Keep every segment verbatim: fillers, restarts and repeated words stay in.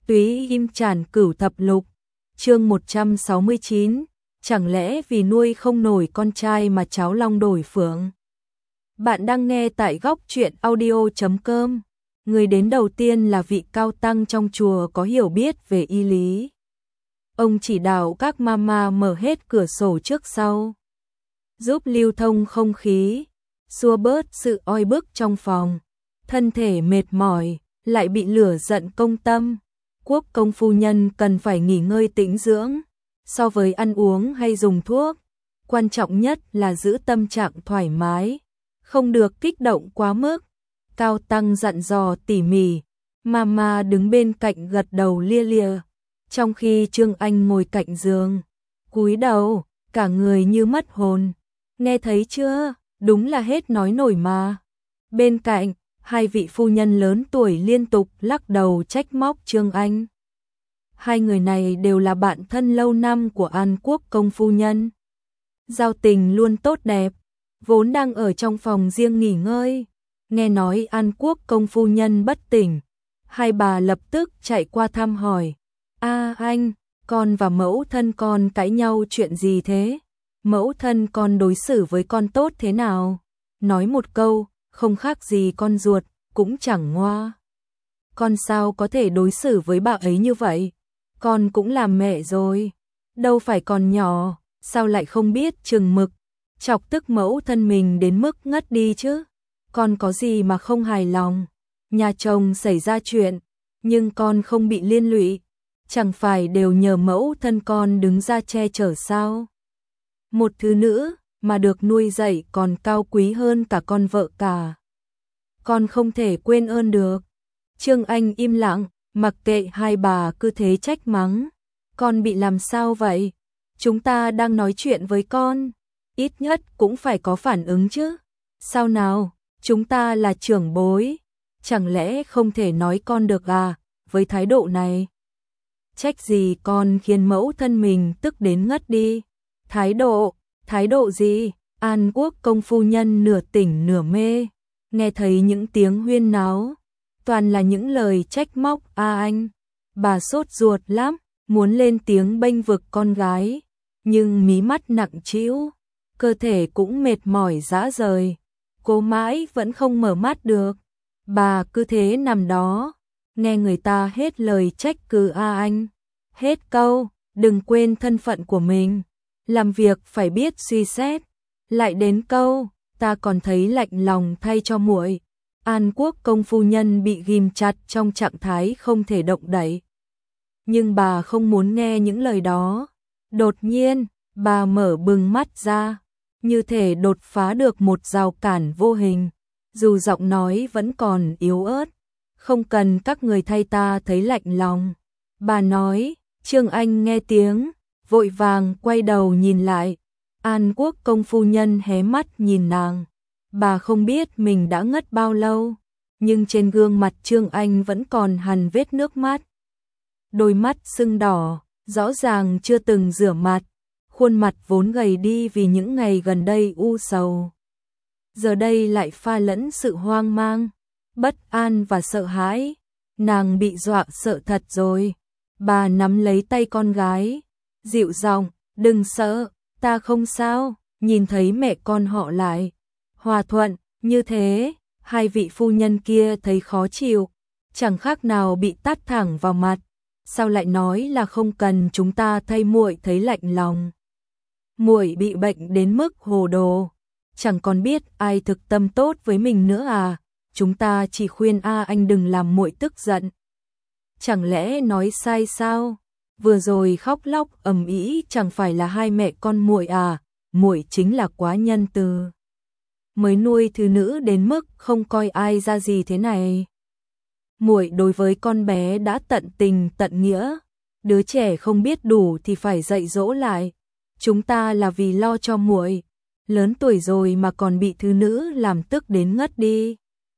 Túy Im Tràn Cửu Thập Lục, chương một trăm sáu mươi chín, chẳng lẽ vì nuôi không nổi con trai mà cháu long đổi phượng. Bạn đang nghe tại góc truyện audio chấm com. Người đến đầu tiên là vị cao tăng trong chùa có hiểu biết về y lý. Ông chỉ đạo các mama mở hết cửa sổ trước sau, giúp lưu thông không khí, xua bớt sự oi bức trong phòng. Thân thể mệt mỏi, lại bị lửa giận công tâm. Quốc công phu nhân cần phải nghỉ ngơi tĩnh dưỡng. So với ăn uống hay dùng thuốc, quan trọng nhất là giữ tâm trạng thoải mái, không được kích động quá mức. Cao tăng dặn dò tỉ mỉ, mama đứng bên cạnh gật đầu lia lịa, trong khi Trương Anh ngồi cạnh giường, cúi đầu, cả người như mất hồn. Nghe thấy chưa, đúng là hết nói nổi mà. Bên cạnh, hai vị phu nhân lớn tuổi liên tục lắc đầu trách móc Trương Anh. Hai người này đều là bạn thân lâu năm của An Quốc công phu nhân, giao tình luôn tốt đẹp, vốn đang ở trong phòng riêng nghỉ ngơi. Nghe nói An Quốc công phu nhân bất tỉnh, hai bà lập tức chạy qua thăm hỏi. A anh, con và mẫu thân con cãi nhau chuyện gì thế? Mẫu thân con đối xử với con tốt thế nào? Nói một câu, không khác gì con ruột, cũng chẳng ngoa. Con sao có thể đối xử với bà ấy như vậy? Con cũng làm mẹ rồi, đâu phải còn nhỏ, sao lại không biết chừng mực, chọc tức mẫu thân mình đến mức ngất đi chứ? Con có gì mà không hài lòng? Nhà chồng xảy ra chuyện, nhưng con không bị liên lụy, chẳng phải đều nhờ mẫu thân con đứng ra che chở sao? Một thứ nữ mà được nuôi dạy còn cao quý hơn cả con vợ cả. Con không thể quên ơn được. Trương Anh im lặng, mặc kệ hai bà cứ thế trách mắng. Con bị làm sao vậy? Chúng ta đang nói chuyện với con, ít nhất cũng phải có phản ứng chứ. Sao nào, chúng ta là trưởng bối, chẳng lẽ không thể nói con được à, với thái độ này? Trách gì con khiến mẫu thân mình tức đến ngất đi. Thái độ, thái độ gì? An Quốc công phu nhân nửa tỉnh nửa mê, nghe thấy những tiếng huyên náo, toàn là những lời trách móc a anh. Bà sốt ruột lắm, muốn lên tiếng bênh vực con gái, nhưng mí mắt nặng trĩu, cơ thể cũng mệt mỏi rã rời, cố mãi vẫn không mở mắt được. Bà cứ thế nằm đó, nghe người ta hết lời trách cứ a anh, hết câu, đừng quên thân phận của mình, làm việc phải biết suy xét, lại đến câu, ta còn thấy lạnh lòng thay cho muội. An Quốc công phu nhân bị ghim chặt trong trạng thái không thể động đậy. Nhưng bà không muốn nghe những lời đó. Đột nhiên, bà mở bừng mắt ra, như thể đột phá được một rào cản vô hình. Dù giọng nói vẫn còn yếu ớt, không cần các người thay ta thấy lạnh lòng. Bà nói. Trương Anh nghe tiếng, vội vàng quay đầu nhìn lại. An Quốc công phu nhân hé mắt nhìn nàng. Bà không biết mình đã ngất bao lâu, nhưng trên gương mặt Trương Anh vẫn còn hằn vết nước mắt. Đôi mắt sưng đỏ, rõ ràng chưa từng rửa mặt, khuôn mặt vốn gầy đi vì những ngày gần đây u sầu. Giờ đây lại pha lẫn sự hoang mang, bất an và sợ hãi. Nàng bị dọa sợ thật rồi. Bà nắm lấy tay con gái, dịu giọng, đừng sợ, ta không sao. Nhìn thấy mẹ con họ lại hòa thuận như thế, hai vị phu nhân kia thấy khó chịu, chẳng khác nào bị tát thẳng vào mặt. Sao lại nói là không cần chúng ta thay muội thấy lạnh lòng? Muội bị bệnh đến mức hồ đồ, chẳng còn biết ai thực tâm tốt với mình nữa à? Chúng ta chỉ khuyên a anh đừng làm muội tức giận. Chẳng lẽ nói sai sao? Vừa rồi khóc lóc ầm ĩ chẳng phải là hai mẹ con muội à? Muội chính là quá nhân từ, mới nuôi thứ nữ đến mức không coi ai ra gì thế này. Muội đối với con bé đã tận tình tận nghĩa, đứa trẻ không biết đủ thì phải dạy dỗ lại. Chúng ta là vì lo cho muội, lớn tuổi rồi mà còn bị thứ nữ làm tức đến ngất đi.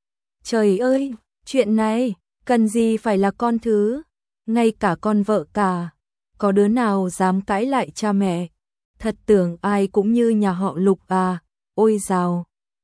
Trời ơi, chuyện này cần gì phải là con thứ, ngay cả con vợ cả, có đứa nào dám cãi lại cha mẹ? Thật tưởng ai cũng như nhà họ Lục à? Ôi dào,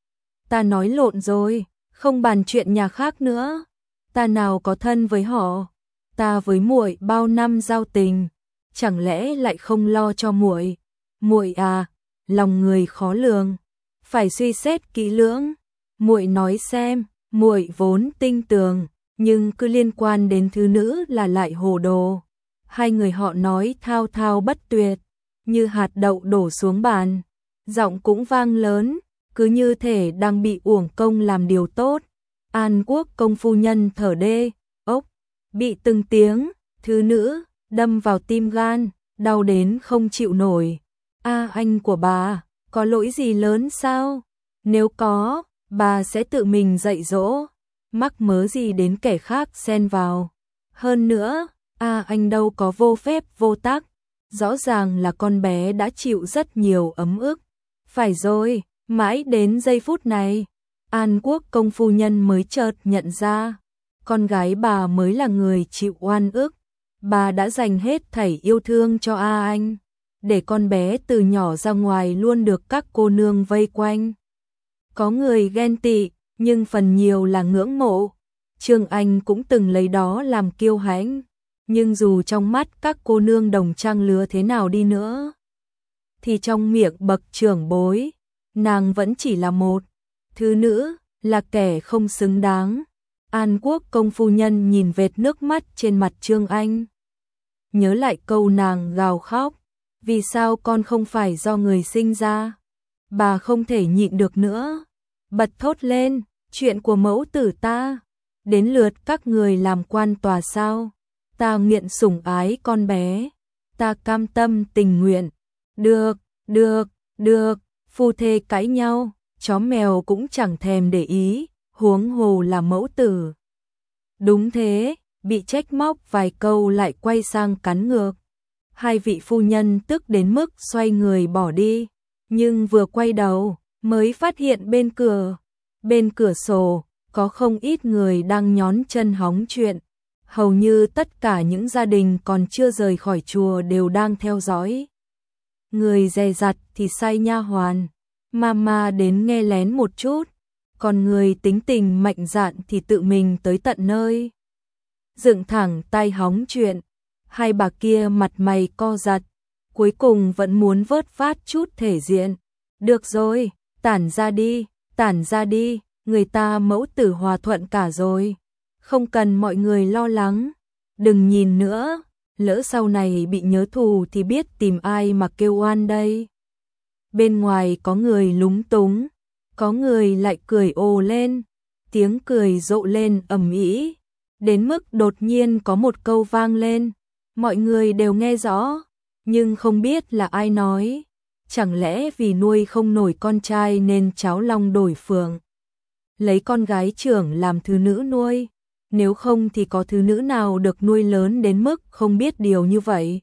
ta nói lộn rồi, không bàn chuyện nhà khác nữa. Ta nào có thân với họ, ta với muội bao năm giao tình, chẳng lẽ lại không lo cho muội? Muội à, lòng người khó lường, phải suy xét kỹ lưỡng. Muội nói xem, muội vốn tinh tường, nhưng cứ liên quan đến thứ nữ là lại hồ đồ. Hai người họ nói thao thao bất tuyệt, như hạt đậu đổ xuống bàn, giọng cũng vang lớn, cứ như thể đang bị uổng công làm điều tốt. An Quốc công phu nhân thở đê, ốc, bị từng tiếng, thứ nữ, đâm vào tim gan, đau đến không chịu nổi. A anh của bà, có lỗi gì lớn sao? Nếu có, bà sẽ tự mình dạy dỗ, mắc mớ gì đến kẻ khác xen vào. Hơn nữa, A anh đâu có vô phép vô tắc, rõ ràng là con bé đã chịu rất nhiều ấm ức. Phải rồi, mãi đến giây phút này, An Quốc công phu nhân mới chợt nhận ra, con gái bà mới là người chịu oan ức. Bà đã dành hết thảy yêu thương cho A anh, để con bé từ nhỏ ra ngoài luôn được các cô nương vây quanh. Có người ghen tị, nhưng phần nhiều là ngưỡng mộ. Trương Anh cũng từng lấy đó làm kiêu hãnh, nhưng dù trong mắt các cô nương đồng trang lứa thế nào đi nữa, thì trong miệng bậc trưởng bối, nàng vẫn chỉ là một thứ nữ, là kẻ không xứng đáng. An Quốc công phu nhân nhìn vệt nước mắt trên mặt Trương Anh, nhớ lại câu nàng gào khóc, vì sao con không phải do người sinh ra? Bà không thể nhịn được nữa, bật thốt lên, chuyện của mẫu tử ta, đến lượt các người làm quan tòa sao? Ta nguyện sủng ái con bé, ta cam tâm tình nguyện. Được, được, được, phu thê cãi nhau, chó mèo cũng chẳng thèm để ý, huống hồ là mẫu tử. Đúng thế, bị trách móc vài câu lại quay sang cắn ngược. Hai vị phu nhân tức đến mức xoay người bỏ đi, nhưng vừa quay đầu, mới phát hiện bên cửa, bên cửa sổ, có không ít người đang nhón chân hóng chuyện. Hầu như tất cả những gia đình còn chưa rời khỏi chùa đều đang theo dõi. Người dè dặt thì sai nha hoàn, mama đến nghe lén một chút, còn người tính tình mạnh dạn thì tự mình tới tận nơi. Dựng thẳng tay hóng chuyện, hai bà kia mặt mày co giật, cuối cùng vẫn muốn vớt phát chút thể diện. Được rồi, tản ra đi, tản ra đi, người ta mẫu tử hòa thuận cả rồi. Không cần mọi người lo lắng, đừng nhìn nữa, lỡ sau này bị nhớ thù thì biết tìm ai mà kêu oan đây. Bên ngoài có người lúng túng, có người lại cười ồ lên, tiếng cười rộ lên ầm ĩ, đến mức đột nhiên có một câu vang lên, mọi người đều nghe rõ, nhưng không biết là ai nói. Chẳng lẽ vì nuôi không nổi con trai nên cháu long đổi phượng, lấy con gái trưởng làm thứ nữ nuôi? Nếu không thì có thứ nữ nào được nuôi lớn đến mức không biết điều như vậy?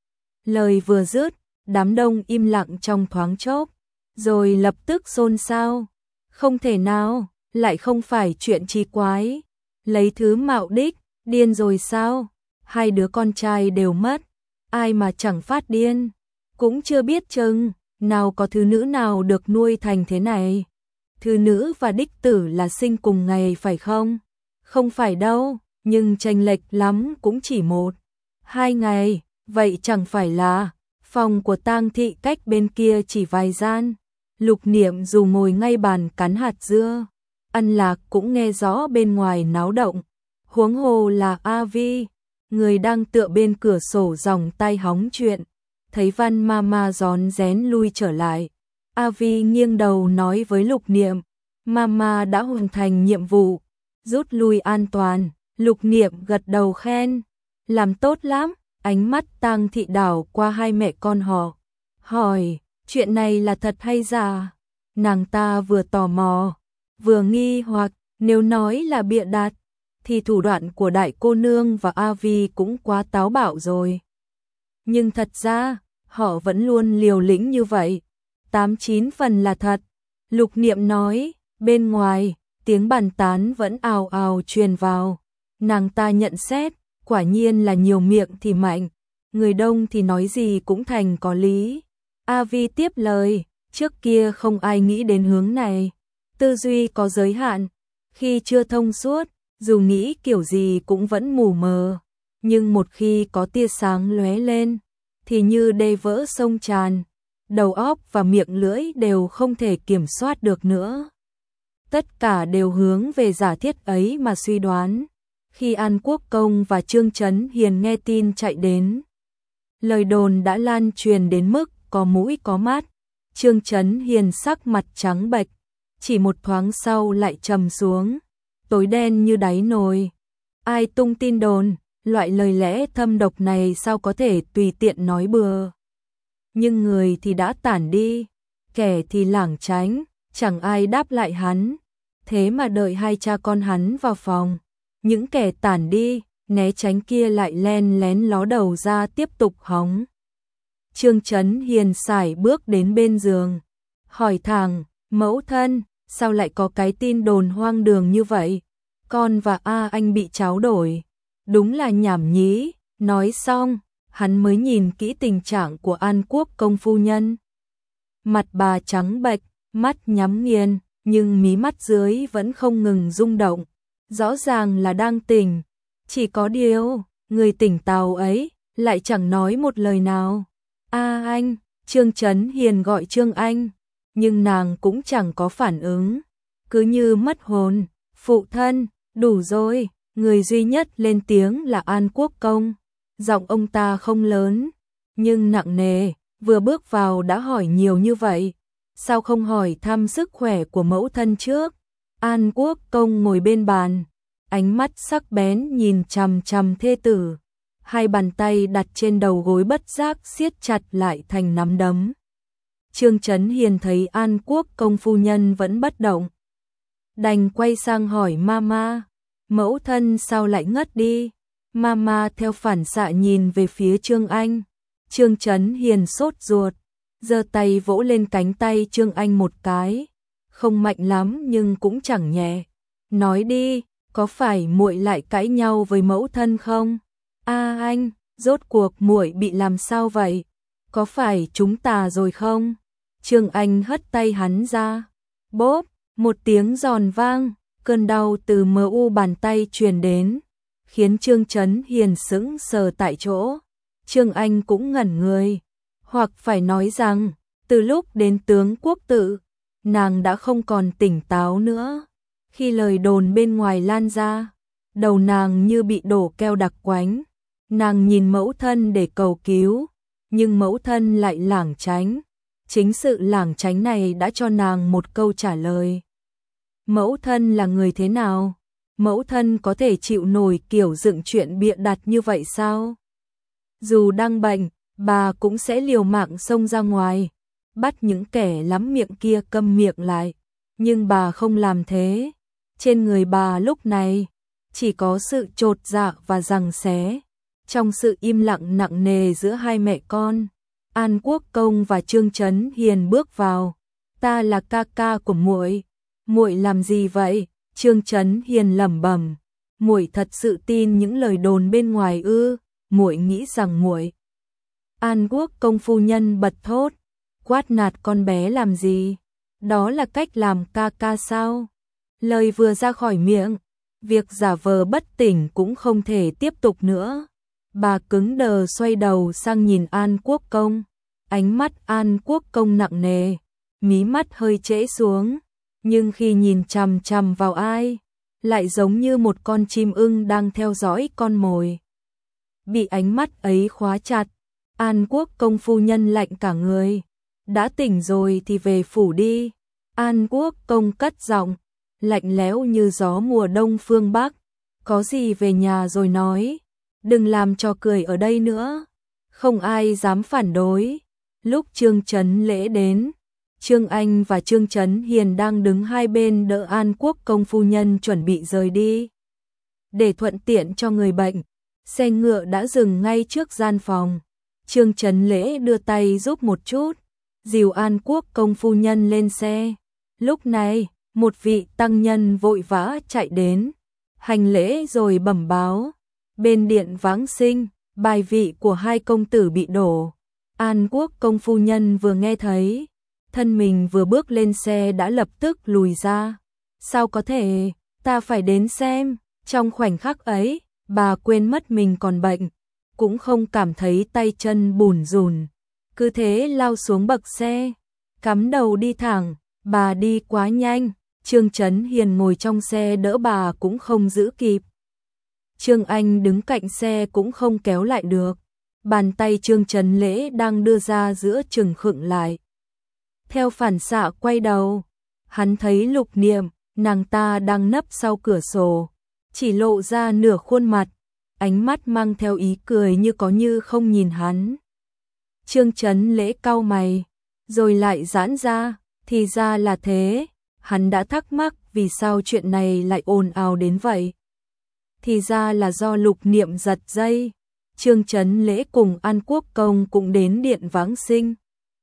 Lời vừa dứt, đám đông im lặng trong thoáng chốc, rồi lập tức xôn xao. Không thể nào, lại không phải chuyện chi quái. Lấy thứ mạo đích, điên rồi sao? Hai đứa con trai đều mất, ai mà chẳng phát điên? Cũng chưa biết chừng, nào có thứ nữ nào được nuôi thành thế này. Thứ nữ và đích tử là sinh cùng ngày phải không? Không phải đâu, nhưng chênh lệch lắm cũng chỉ một, hai ngày, vậy chẳng phải là phòng của tang thị cách bên kia chỉ vài gian. Lục Niệm dù ngồi ngay bàn cắn hạt dưa, ăn lạc cũng nghe rõ bên ngoài náo động. Huống hồ là A Vi, người đang tựa bên cửa sổ dòng tay hóng chuyện, thấy Văn Mama rón rén lui trở lại. A Vi nghiêng đầu nói với Lục Niệm, Mama đã hoàn thành nhiệm vụ, rút lui an toàn. Lục Niệm gật đầu khen, làm tốt lắm. Ánh mắt Tang Thị đảo qua hai mẹ con họ, hỏi, chuyện này là thật hay giả? Nàng ta vừa tò mò, vừa nghi hoặc, nếu nói là bịa đặt, thì thủ đoạn của đại cô nương và A Vi cũng quá táo bạo rồi. Nhưng thật ra, họ vẫn luôn liều lĩnh như vậy, tám chín phần là thật. Lục Niệm nói, bên ngoài, tiếng bàn tán vẫn ào ào truyền vào. Nàng ta nhận xét, quả nhiên là nhiều miệng thì mạnh, người đông thì nói gì cũng thành có lý. A Vi tiếp lời, trước kia không ai nghĩ đến hướng này, tư duy có giới hạn, khi chưa thông suốt, dù nghĩ kiểu gì cũng vẫn mù mờ. nhưng một khi có tia sáng lóe lên, thì như đê vỡ sông tràn, đầu óc và miệng lưỡi đều không thể kiểm soát được nữa. Tất cả đều hướng về giả thiết ấy mà suy đoán. Khi An Quốc Công và Trương Chấn Hiền nghe tin chạy đến, lời đồn đã lan truyền đến mức có mũi có mắt. Trương Chấn Hiền sắc mặt trắng bệch, chỉ một thoáng sau lại trầm xuống, tối đen như đáy nồi. Ai tung tin đồn, loại lời lẽ thâm độc này sao có thể tùy tiện nói bừa. Nhưng người thì đã tản đi, kẻ thì lảng tránh, chẳng ai đáp lại hắn. Thế mà đợi hai cha con hắn vào phòng, những kẻ tản đi, né tránh kia lại len lén ló đầu ra tiếp tục hóng. Trương Chấn Hiền sải bước đến bên giường, hỏi thẳng, mẫu thân, sao lại có cái tin đồn hoang đường như vậy? Con và A Anh bị cháu đổi, đúng là nhảm nhí. Nói xong, hắn mới nhìn kỹ tình trạng của An Quốc Công phu nhân. Mặt bà trắng bệch, mắt nhắm nghiền, nhưng mí mắt dưới vẫn không ngừng rung động, rõ ràng là đang tỉnh. Chỉ có điều, người tỉnh táo ấy lại chẳng nói một lời nào. A Anh, Trương Chấn Hiền gọi Trương Anh, nhưng nàng cũng chẳng có phản ứng, cứ như mất hồn. Phụ thân, đủ rồi. Người duy nhất lên tiếng là An Quốc Công. Giọng ông ta không lớn, nhưng nặng nề, vừa bước vào đã hỏi nhiều như vậy. Sao không hỏi thăm sức khỏe của mẫu thân trước? An Quốc Công ngồi bên bàn, ánh mắt sắc bén nhìn chằm chằm thê tử. Hai bàn tay đặt trên đầu gối bất giác siết chặt lại thành nắm đấm. Trương Chấn Hiền thấy An Quốc Công phu nhân vẫn bất động, đành quay sang hỏi mama, mẫu thân sao lại ngất đi? Mama theo phản xạ nhìn về phía Trương Anh. Trương Chấn Hiền sốt ruột, giơ tay vỗ lên cánh tay Trương Anh một cái, không mạnh lắm nhưng cũng chẳng nhẹ. Nói đi, có phải muội lại cãi nhau với mẫu thân không? A Anh, rốt cuộc muội bị làm sao vậy? Có phải chúng ta rồi không? Trương Anh hất tay hắn ra. Bốp, một tiếng giòn vang, cơn đau từ mờ u bàn tay truyền đến, khiến Trương Chấn Hiền sững sờ tại chỗ. Trương Anh cũng ngẩn người, hoặc phải nói rằng, từ lúc đến tướng quốc tự, nàng đã không còn tỉnh táo nữa. Khi lời đồn bên ngoài lan ra, đầu nàng như bị đổ keo đặc quánh. Nàng nhìn mẫu thân để cầu cứu, nhưng mẫu thân lại lảng tránh. Chính sự lảng tránh này đã cho nàng một câu trả lời. Mẫu thân là người thế nào? Mẫu thân có thể chịu nổi kiểu dựng chuyện bịa đặt như vậy sao? Dù đang bệnh, bà cũng sẽ liều mạng xông ra ngoài, bắt những kẻ lắm miệng kia câm miệng lại. Nhưng bà không làm thế. Trên người bà lúc này chỉ có sự chột dạ và giằng xé. Trong sự im lặng nặng nề giữa hai mẹ con, An Quốc Công và Trương Chấn Hiền bước vào. Ta là ca ca của muội. Muội làm gì vậy? Trương Chấn Hiền lẩm bẩm. Muội thật sự tin những lời đồn bên ngoài ư? Muội nghĩ rằng muội. An Quốc Công phu nhân bật thốt, quát nạt con bé làm gì? Đó là cách làm ca ca sao? Lời vừa ra khỏi miệng, việc giả vờ bất tỉnh cũng không thể tiếp tục nữa. Bà cứng đờ xoay đầu sang nhìn An Quốc Công. Ánh mắt An Quốc Công nặng nề, mí mắt hơi trễ xuống, nhưng khi nhìn chằm chằm vào ai, lại giống như một con chim ưng đang theo dõi con mồi. Bị ánh mắt ấy khóa chặt, An Quốc Công phu nhân lạnh cả người. Đã tỉnh rồi thì về phủ đi. An Quốc Công cất giọng, lạnh lẽo như gió mùa đông phương Bắc. Có gì về nhà rồi nói, đừng làm trò cười ở đây nữa. Không ai dám phản đối. Lúc Trương Chấn Lễ đến, Trương Anh và Trương Chấn Hiền đang đứng hai bên đỡ An Quốc Công phu nhân chuẩn bị rời đi. Để thuận tiện cho người bệnh, xe ngựa đã dừng ngay trước gian phòng. Trương Chấn Lễ đưa tay giúp một chút, dìu An Quốc Công phu nhân lên xe. Lúc này, một vị tăng nhân vội vã chạy đến, hành lễ rồi bẩm báo. Bên điện vãng sinh, bài vị của hai công tử bị đổ. An Quốc Công phu nhân vừa nghe thấy, thân mình vừa bước lên xe đã lập tức lùi ra. Sao có thể, ta phải đến xem. Trong khoảnh khắc ấy, bà quên mất mình còn bệnh, cũng không cảm thấy tay chân bủn rủn, cứ thế lao xuống bậc xe, cắm đầu đi thẳng. Bà đi quá nhanh, Trương Chấn Hiền ngồi trong xe đỡ bà cũng không giữ kịp. Trương Anh đứng cạnh xe cũng không kéo lại được. Bàn tay Trương Trấn Lễ đang đưa ra giữa chừng khựng lại. Theo phản xạ quay đầu, hắn thấy Lục Niệm, nàng ta đang nấp sau cửa sổ, chỉ lộ ra nửa khuôn mặt, ánh mắt mang theo ý cười như có như không nhìn hắn. Trương Trấn Lễ cau mày, rồi lại giãn ra, thì ra là thế, hắn đã thắc mắc vì sao chuyện này lại ồn ào đến vậy. Thì ra là do Lục Niệm giật dây. Trương Trấn Lễ cùng An Quốc Công cũng đến điện Vãng Sinh.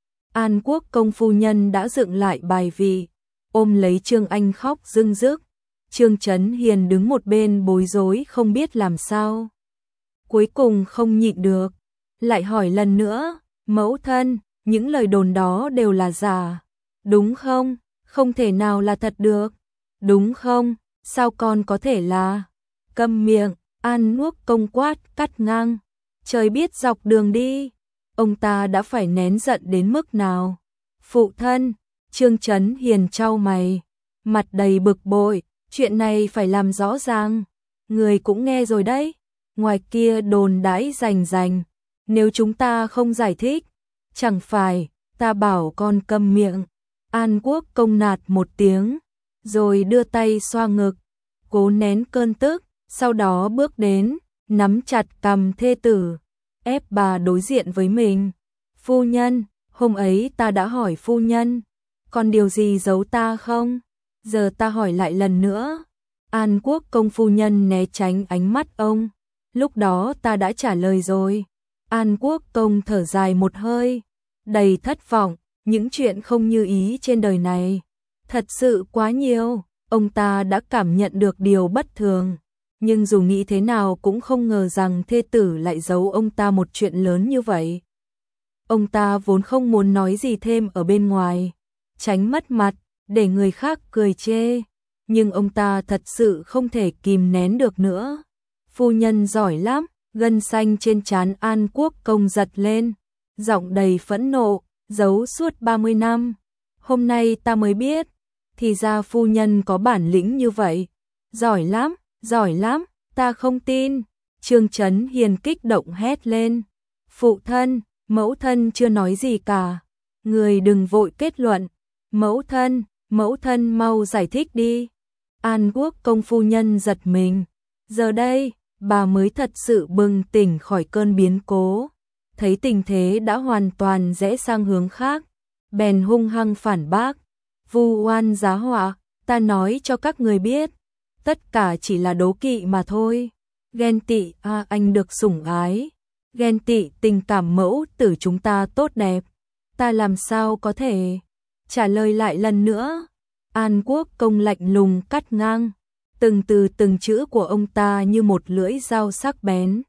An Quốc Công phu nhân đã dựng lại bài vị, ôm lấy Trương Anh khóc rưng rức. Trương Trấn Hiền đứng một bên bối rối không biết làm sao. Cuối cùng không nhịn được, lại hỏi lần nữa, mẫu thân, những lời đồn đó đều là giả, đúng không? Không thể nào là thật được, đúng không? Sao con có thể là... Câm miệng, An Quốc Công quát cắt ngang. Trời biết dọc đường đi, ông ta đã phải nén giận đến mức nào. Phụ thân, Trương Trấn Hiền chau mày, mặt đầy bực bội, chuyện này phải làm rõ ràng. Người cũng nghe rồi đấy, ngoài kia đồn đãi rành rành, nếu chúng ta không giải thích, chẳng phải ta bảo con câm miệng. An Quốc Công nạt một tiếng, rồi đưa tay xoa ngực, cố nén cơn tức, sau đó bước đến, nắm chặt cằm thê tử, ép bà đối diện với mình. Phu nhân, hôm ấy ta đã hỏi phu nhân, còn điều gì giấu ta không? Giờ ta hỏi lại lần nữa. An Quốc Công phu nhân né tránh ánh mắt ông, lúc đó ta đã trả lời rồi. An Quốc Công thở dài một hơi, đầy thất vọng, những chuyện không như ý trên đời này, thật sự quá nhiều, ông ta đã cảm nhận được điều bất thường. Nhưng dù nghĩ thế nào cũng không ngờ rằng thê tử lại giấu ông ta một chuyện lớn như vậy. Ông ta vốn không muốn nói gì thêm ở bên ngoài, tránh mất mặt, để người khác cười chê. Nhưng ông ta thật sự không thể kìm nén được nữa. Phu nhân giỏi lắm, gân xanh trên trán An Quốc Công giật lên, giọng đầy phẫn nộ, giấu suốt ba mươi năm. Hôm nay ta mới biết, thì ra phu nhân có bản lĩnh như vậy. Giỏi lắm. Giỏi lắm, ta không tin. Trương Trấn Hiền kích động hét lên. Phụ thân, mẫu thân chưa nói gì cả. Người đừng vội kết luận. Mẫu thân, mẫu thân mau giải thích đi. An Quốc Công phu nhân giật mình. Giờ đây, bà mới thật sự bừng tỉnh khỏi cơn biến cố. Thấy tình thế đã hoàn toàn rẽ sang hướng khác. Bèn hung hăng phản bác. Vu oan giá họa, ta nói cho các người biết. Tất cả chỉ là đố kỵ mà thôi. Ghen tị à, anh được sủng ái. Ghen tị tình cảm mẫu tử chúng ta tốt đẹp. Ta làm sao có thể trả lời lại lần nữa. An Quốc Công lạnh lùng cắt ngang. Từng từ từng chữ của ông ta như một lưỡi dao sắc bén.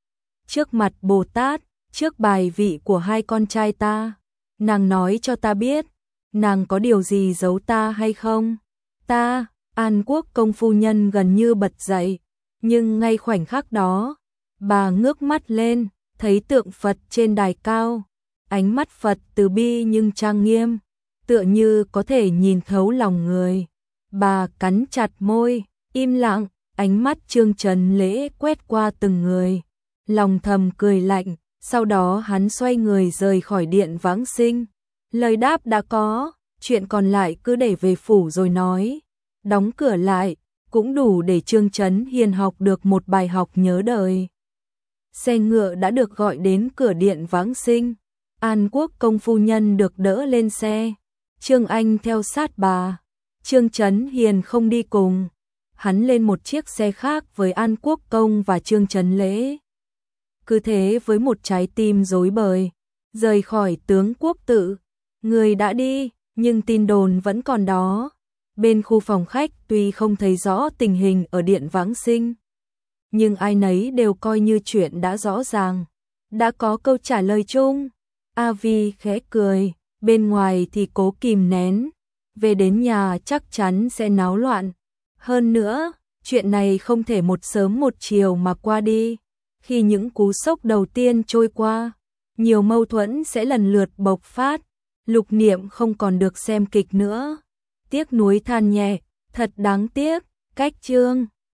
Trước mặt Bồ Tát, trước bài vị của hai con trai ta, nàng nói cho ta biết, nàng có điều gì giấu ta hay không? Ta... An Quốc Công phu nhân gần như bật dậy, nhưng ngay khoảnh khắc đó, bà ngước mắt lên, thấy tượng Phật trên đài cao, ánh mắt Phật từ bi nhưng trang nghiêm, tựa như có thể nhìn thấu lòng người. Bà cắn chặt môi, im lặng, ánh mắt Trương Trấn Lễ quét qua từng người, lòng thầm cười lạnh, sau đó hắn xoay người rời khỏi điện Vãng Sinh. Lời đáp đã có, chuyện còn lại cứ để về phủ rồi nói. Đóng cửa lại, cũng đủ để Trương Trấn Hiền học được một bài học nhớ đời. Xe ngựa đã được gọi đến cửa điện Vãng Sinh. An Quốc Công phu nhân được đỡ lên xe. Trương Anh theo sát bà. Trương Trấn Hiền không đi cùng. Hắn lên một chiếc xe khác với An Quốc Công và Trương Trấn Lễ. Cứ thế với một trái tim rối bời, rời khỏi tướng quốc tự. Người đã đi, nhưng tin đồn vẫn còn đó. Bên khu phòng khách tuy không thấy rõ tình hình ở điện Vãng Sinh, nhưng ai nấy đều coi như chuyện đã rõ ràng, đã có câu trả lời chung. A Vi khẽ cười, bên ngoài thì cố kìm nén, về đến nhà chắc chắn sẽ náo loạn. Hơn nữa, chuyện này không thể một sớm một chiều mà qua đi. Khi những cú sốc đầu tiên trôi qua, nhiều mâu thuẫn sẽ lần lượt bộc phát. Lục Niệm không còn được xem kịch nữa. Tiếc nuối than nhẹ, thật đáng tiếc, cách chương